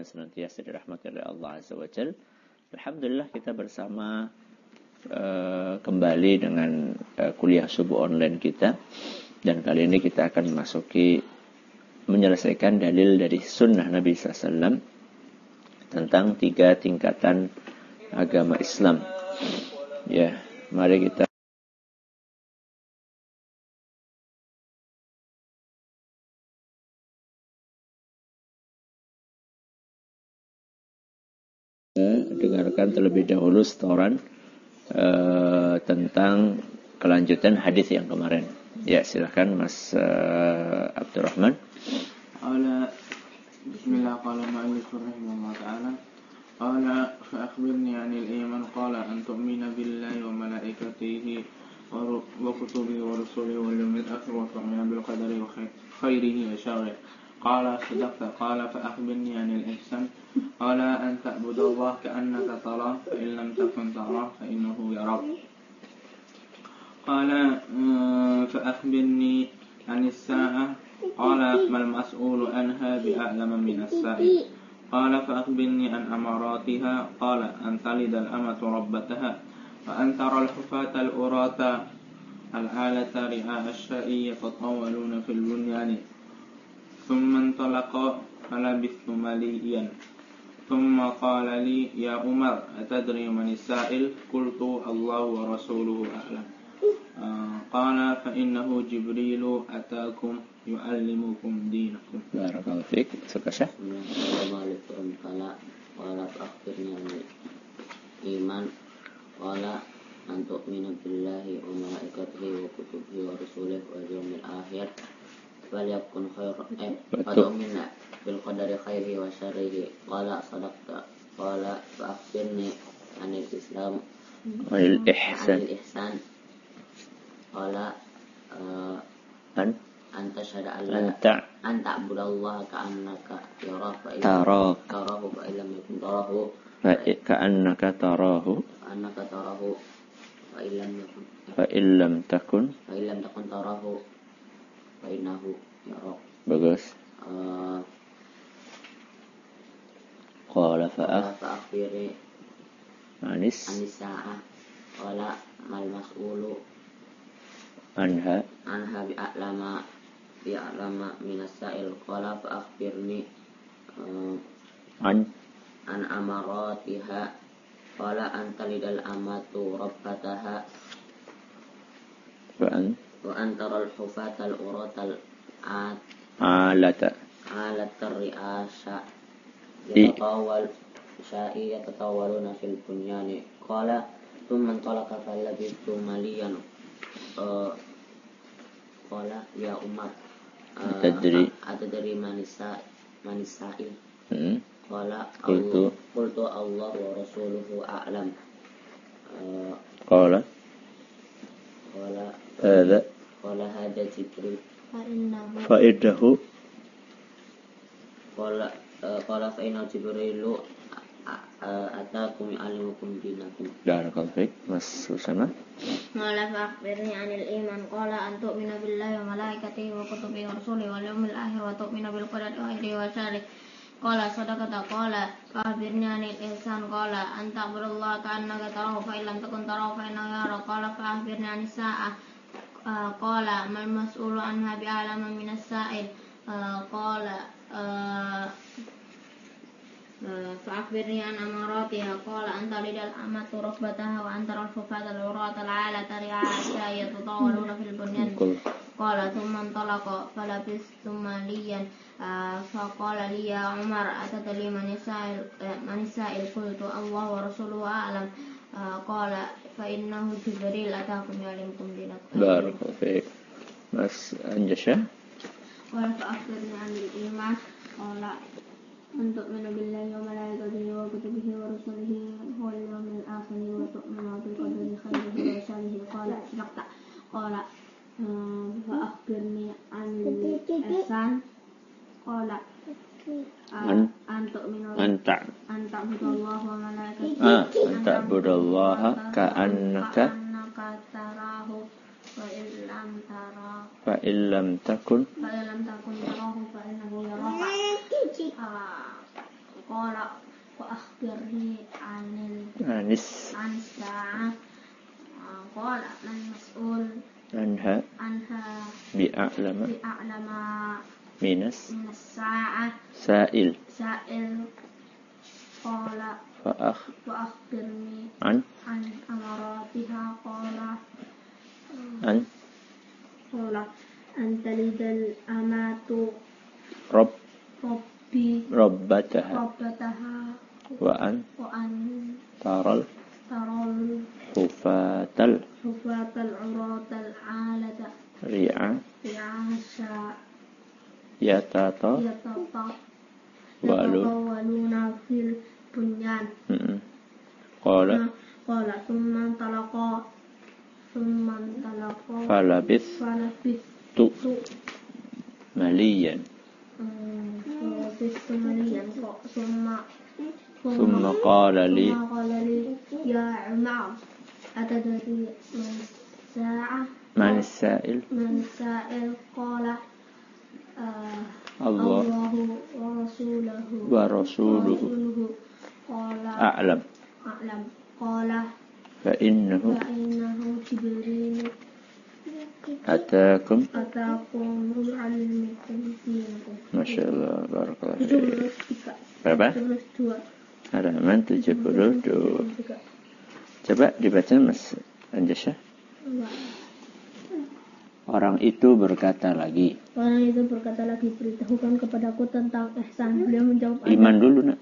mudah-mudahan senantiasa dirahmati oleh Allah Azza wa Jalla. Alhamdulillah kita bersama kembali dengan kuliah subuh online kita, dan kali ini kita akan menyelesaikan dalil dari sunnah Nabi SAW tentang 3 tingkatan agama Islam. Ya, mari kita dengarkan terlebih dahulu setoran tentang kelanjutan hadis yang kemarin. Ya, silakan Mas Abdurrahman. Bismillah, qala ma'alif rahimahullah ta'ala. Qala fa akhbirni 'anil iman, qala an tu'mina billahi wa malaikatihi wa kutubihi wa rusulihi wal yawmil akhir wa tu'mina bil qadari wa khairihi wa syarrihi. Qala sadaqta. Qala fa akhbirni 'anil ihsan, qala an ta'budallaha ka'annaka tarahu fa in lam takun tarahu fa innahu yarak. Qala fa akhbirni 'anis sa'ah, qala mal mas'ulu anha bi'a'lama minas sa'il. Qala fa akhbirni an amaratiha, qala an talidal amatu rabbataha wa an taral hufata al-urata al-alata ri'a asya'i yatatawaluna fil bunyani. Thumma intalaqa falabithtu maliyan. Thumma qala li ya Umar atadri manis sa'il? Qultu Allahu wa rasuluhu a'lam. Qala fa innahu Jibrilu atakum yu'allimukum dinakum. Barakallahu fiik. Sukasya. Assalamualaikum. Qala akhbirni 'anil iman, qala an tu'mina billahi wa malaikatihi wa kutubihi wa rusulihi wal yawmil akhir wal yakun khairan wa tu'mina bil qadari khairihi wa syarrihi. Qala sadaqta. Qala fa akhbirni 'anil islam Wal ihsan. Qala anta syahada alla anta abudallaha ka'annaka tarahu fa illam yakun tarahu ka'annaka tarahu fa illam takun tarahu fa innahu yarak. Bagus. Qala fa akhbirni anis sa'ah, qala mal mas'ulu anha bi'a'lama minas sa'il. Qala fa akhbirni an amaratiha, qala an talidal amatu rabbataha wa an taral hufatal uratal alata ri'asa yatatawaluna fil bunyani. Qala thumma intalaqa falabithtu maliyan. Qala ya Umar atadri manis sa'il? Qala qultu Allah wa rasuluhu a'lam. Qala hadha Jibril fa innahu qala fa inna Jibrilu atakum yu'allimukum dinakum. Barakallahu fiik. Mas Susana. Qala fa akhbirni 'anil iman, qala an tu'mina billahi wa malaikatihi wa kutubihi wa rusulihi wal yawmil akhir wa tu'mina bil qadari khairihi wa syarrihi. Qala sadaqta. Qala fa akhbirni 'anil ihsan, qala an ta'budallaha ka'annaka tarahu fa illam takun tarahu fa innahu yarak. Qala fa akhbirni 'anis sa'ah, qala mal mas'ulu anha bi'a'lama minas sa'il. Qala fa akhbirni an amaratiha, qala an talidal amatu rabbataha wa an taral hufatal uratal alata ri'asa yatatawaluna fil bunyan. Qala thumma intalaqa falabistu maliyan. Fa qala li ya Umar atadri manis sa'il? Qultu Allah wa rasuluhu a'lam. Qala fa innahu Jibril atakum yu'allimukum dinakum. Barakallahu fiik. Mas Anjasya. Qala fa akhbirni 'anil iman, qala an tu'mina billahi wa malaikatihi wa kutubihi wa rusulihi wal yawmil akhir wa tu'mina bil qadari khairihi wa syarrihi. Qala sadaqta. Qala fa akhbirni 'anil ihsan, qala an tu'mina ta'budallaha wa malaikatihi ka'annaka tarahu fa illam takun tarahu fa innahu yaraka. qala wa akhbirni anil Anis ansa'ah qala man mas'ul anha anha bi'a'lama bi'a'lama minas minas sa'ah sa'il qala fa'akh wa akhbirni an an amaratiha qala antalidal amatu rabbataha rabbataha wa an wa an taral taral hufatal hufatal uratal alata ri'a ri'asha yatata walu yatawaluna fil bunyan qala thumma talaqa falabith tu maliyan ثم قال لي يا عمر أتدري من السائل قال الله ورسوله قال أعلم قال فإنه جبريل أتاكم يعلمكم دينكم. Masya Allah, barakallah. Berapa? Halaman 72. Coba dibaca Mas Anjasya. Orang itu berkata lagi, beritahukan kepadaku tentang ihsan. Beliau menjawab, iman dulu nak.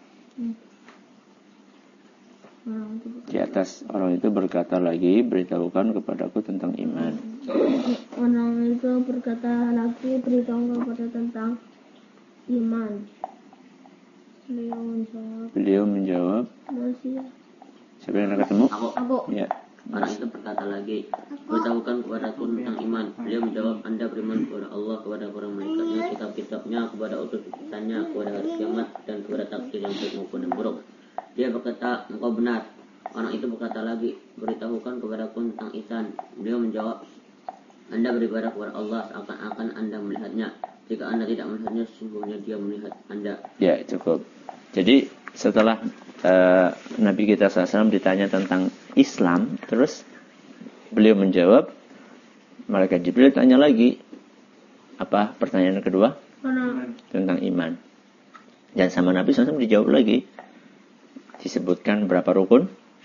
Di atas orang itu berkata lagi, beritahukan kepadaku tentang iman. Orang itu berkata lagi, beritahukan kepada tentang iman. Beliau menjawab. Masih. Siapa yang nak ketemu? Aku. Ya. Orang itu berkata lagi, beritahukan kepadaku tentang iman. Beliau menjawab, Anda beriman kepada Allah, kepada para malaikatnya, kitab-kitabnya, kepada utusannya, kepada hari kiamat, dan kepada takdir yang baik maupun yang buruk. Dia berkata, engkau benar. Orang itu berkata lagi, beritahukan kepadaku tentang ihsan. Beliau menjawab, Anda beribadah kepada Allah seakan-akan Anda melihatnya. Jika Anda tidak melihatnya, sesungguhnya Dia melihat Anda. Ya, cukup. Jadi setelah Nabi kita SAW ditanya tentang Islam, terus beliau menjawab, malaikat Jibril tanya lagi, apa pertanyaan kedua? Tentang iman. Dan sama Nabi SAW dijawab lagi, disebutkan berapa rukun?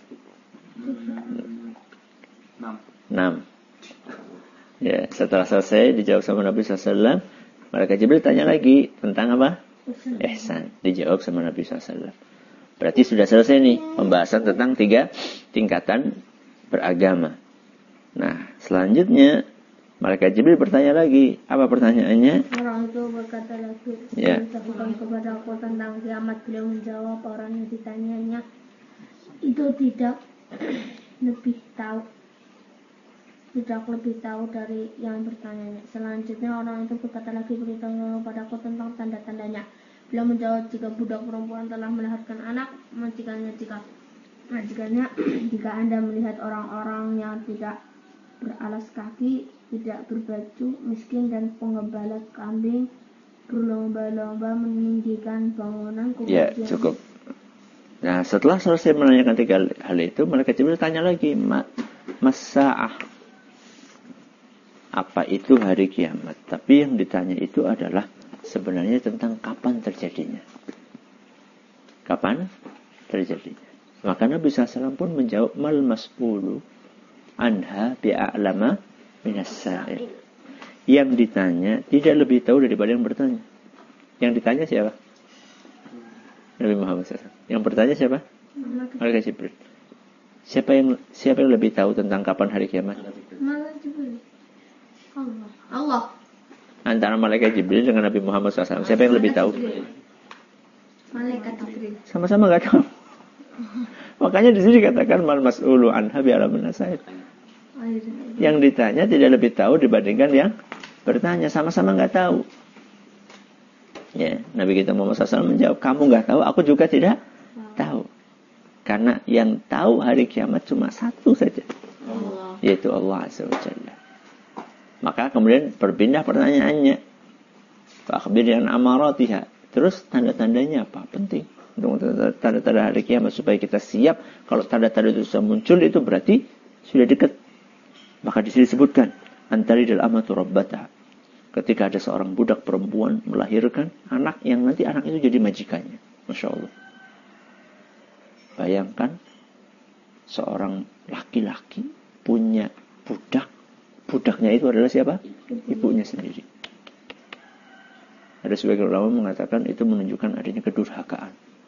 6. Ya, setelah selesai dijawab sama Nabi SAW, malaikat Jibril tanya lagi tentang apa? Ihsan. Dijawab sama Nabi SAW. Berarti sudah selesai nih pembahasan tentang 3 tingkatan beragama. Nah, selanjutnya malaikat Jibril bertanya lagi. Apa pertanyaannya? Orang itu berkata lagi, beritahukan kepada aku tentang kiamat. Beliau menjawab, orang yang ditanyanya itu tidak lebih tahu dari yang bertanya. Selanjutnya orang itu berkata lagi, beritahukan kepada aku tentang tanda-tandanya. Beliau menjawab, jika budak perempuan telah melahirkan anak, majikannya jika Anda melihat orang-orang yang tidak beralas kaki, tidak berbaju, miskin, dan penggembala kambing berlomba-lomba meninggikan bangunan, ya, cukup. Nah, setelah selesai menanyakan 3 hal itu, malaikat Jibril tanya lagi, Mas-sa'ah, apa itu hari kiamat? Tapi yang ditanya itu adalah sebenarnya tentang kapan terjadinya. Kapan terjadinya? Maka Nabi SAW pun menjawab, mal mas'ulu anha bi'a'lama minas sa'il. Yang ditanya tidak lebih tahu daripada yang bertanya. Yang ditanya siapa? Nabi Muhammad SAW. Yang bertanya siapa? Malaikat Jibril. Siapa yang lebih tahu tentang kapan hari kiamat? Malaikat Jibril. Allah. Antara malaikat Jibril dengan Nabi Muhammad SAW, siapa yang lebih tahu? Malaikat Jibril. Sama-sama nggak tahu. Makanya di sini dikatakan mal mas'ulu anha bi'a'lama minas sa'il. Yang ditanya tidak lebih tahu dibandingkan yang bertanya, sama-sama nggak tahu. Ya, Nabi kita Muhammad SAW menjawab, kamu nggak tahu, aku juga tidak tahu. Karena yang tahu hari kiamat cuma satu saja, yaitu Allah Azza wa Jalla. Maka kemudian berpindah pertanyaannya, fa akhbirni an amaratiha. Terus tanda-tandanya apa? Penting. Tanda-tanda hari kiamat supaya kita siap. Kalau tanda-tanda itu sudah muncul, itu berarti sudah dekat. Maka di sini disebutkan antalidal amatu rabbataha. Ketika ada seorang budak perempuan melahirkan anak yang nanti anak itu jadi majikannya. Masya Allah. Bayangkan seorang laki-laki punya budak. Budaknya itu adalah siapa? Ibunya sendiri. Ada sebagian ulama mengatakan itu menunjukkan adanya kedurhakaan.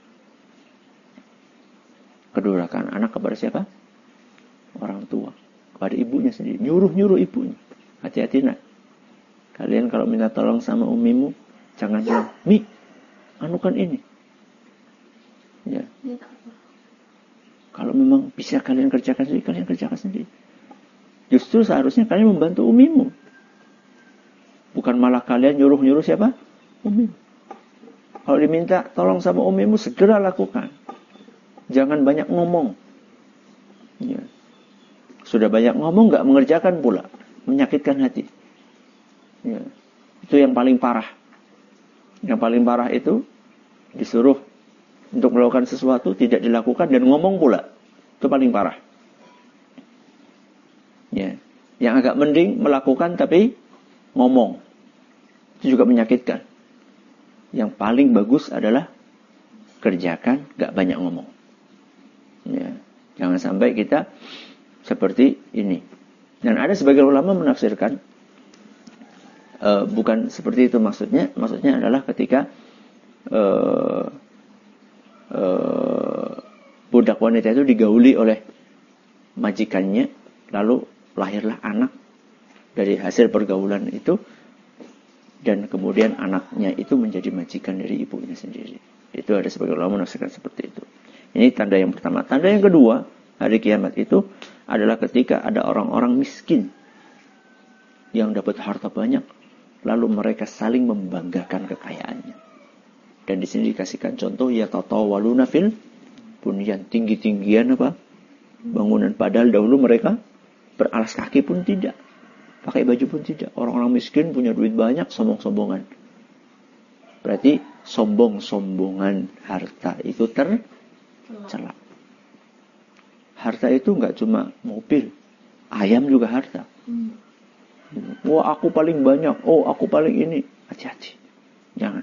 Kedurhakaan anak kepada siapa? Orang tua. Kepada ibunya sendiri. Nyuruh-nyuruh ibunya. Hati-hati nak. Kalian kalau minta tolong sama umimu, jangan bilang, Mi, anukan ini. Ya. Kalau memang bisa kalian kerjakan sendiri, kalian kerjakan sendiri. Justru seharusnya kalian membantu umimu. Bukan malah kalian nyuruh-nyuruh siapa? Umimu. Kalau diminta tolong sama umimu, segera lakukan. Jangan banyak ngomong. Ya. Sudah banyak ngomong, gak mengerjakan pula. Menyakitkan hati. Ya. Itu yang paling parah. Yang paling parah itu disuruh untuk melakukan sesuatu, tidak dilakukan dan ngomong pula. Itu paling parah. Ya. Yang agak mending melakukan tapi ngomong. Itu juga menyakitkan. Yang paling bagus adalah kerjakan, gak banyak ngomong. Ya. Jangan sampai kita seperti ini. Dan ada sebagian ulama menafsirkan bukan seperti itu maksudnya. Maksudnya adalah ketika budak wanita itu digauli oleh majikannya, lalu lahirlah anak dari hasil pergaulan itu, dan kemudian anaknya itu menjadi majikan dari ibunya sendiri. Itu ada sebagian ulama menafsirkan seperti itu. Ini tanda yang pertama. Tanda yang kedua, hari kiamat itu adalah ketika ada orang-orang miskin yang dapat harta banyak, lalu mereka saling membanggakan kekayaannya. Dan di sini dikasihkan contoh, ya tatawaluna fil bunyan, tinggi-tinggian apa? Bangunan. Padahal dahulu mereka beralas kaki pun tidak, pakai baju pun tidak. Orang-orang miskin punya duit banyak, sombong-sombongan. Berarti sombong-sombongan harta itu tercela. Harta itu enggak cuma mobil, ayam juga harta. Wah, aku paling banyak. Oh, aku paling ini. Hati-hati. Jangan.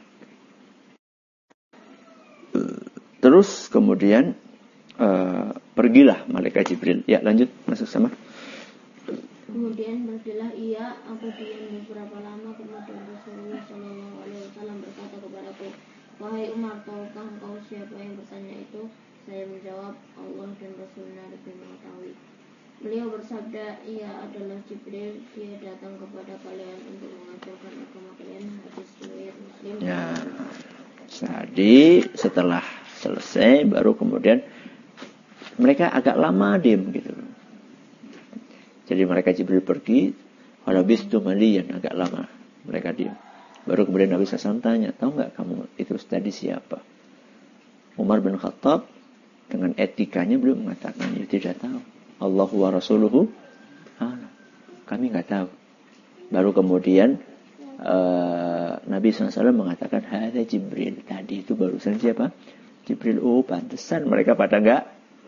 Terus kemudian pergilah malaikat Jibril. Ya, lanjut masuk sama. Kemudian pergilah ia, aku diam beberapa lama, kemudian Rasulullah SAW berkata kepadaku, wahai Umar, tahukah engkau siapa yang bertanya itu? Saya menjawab, Allah dan Rasulnya lebih mengetahui. Beliau bersabda, ia adalah Jibril, dia datang kepada kalian untuk mengajarkan agama kalian. Hadis riwayat Muslim. Ya, tadi setelah selesai baru kemudian mereka agak lama diam gitu. Jadi mereka Jibril pergi, walabistu maliyan, agak lama mereka diam. Baru kemudian Nabi SAW tanya, tahu nggak kamu itu tadi siapa? Umar bin Khattab dengan etikanya beliau mengatakan, ya tidak tahu. Allahu wa rasuluhu kami nggak tahu. Baru kemudian Nabi SAW mengatakan, hadza Jibril, tadi itu barusan siapa? Jibril. Oh, pantesan mereka pada nggak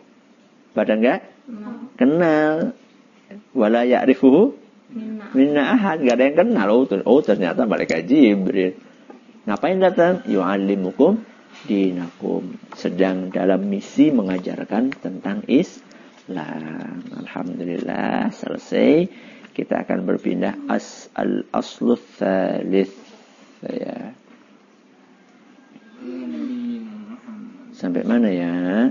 kenal. Wala ya'rifuhu minna ahad, nggak ada yang kenal. Oh, ternyata malaikat Jibril. Ngapain datang? Yu'allimukum dinakum, sedang dalam misi mengajarkan tentang Islam. Alhamdulillah selesai. Kita akan berpindah al-aslu tsalits ya. Sampai mana ya?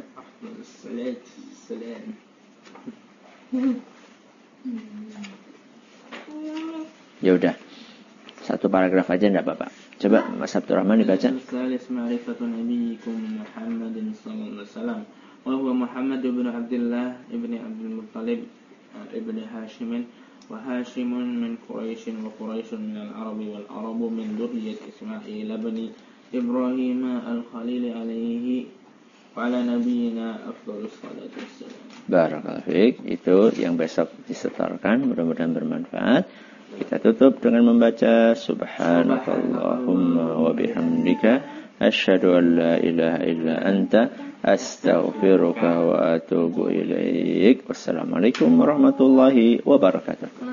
Ya udah. Satu paragraf aja enggak Bapak. Coba Mas Abdurrahman dibaca. Al-tsalits ma'rifatu nabiyyikum Muhammadin sallallahu alaihi wasallam. Wa huwa Muhammad ibn Abdullah ibn Abdul Muttalib ibn Hashim. وهاشم من قريش وقريش من العرب والعرب من ذرية إسماعيل بن إبراهيم الخليل عليه وعلى نبينا أفضل الصلاة والسلام. Barakallahu fiik. Itu yang besok disetorkan, mudah-mudahan bermanfaat. Kita tutup dengan membaca subhanakallahumma wa bihamdika asyhadu an la ilaha illa anta astaghfiruka wa atubu ilaik. Wassalamualaikum warahmatullahi wabarakatuh.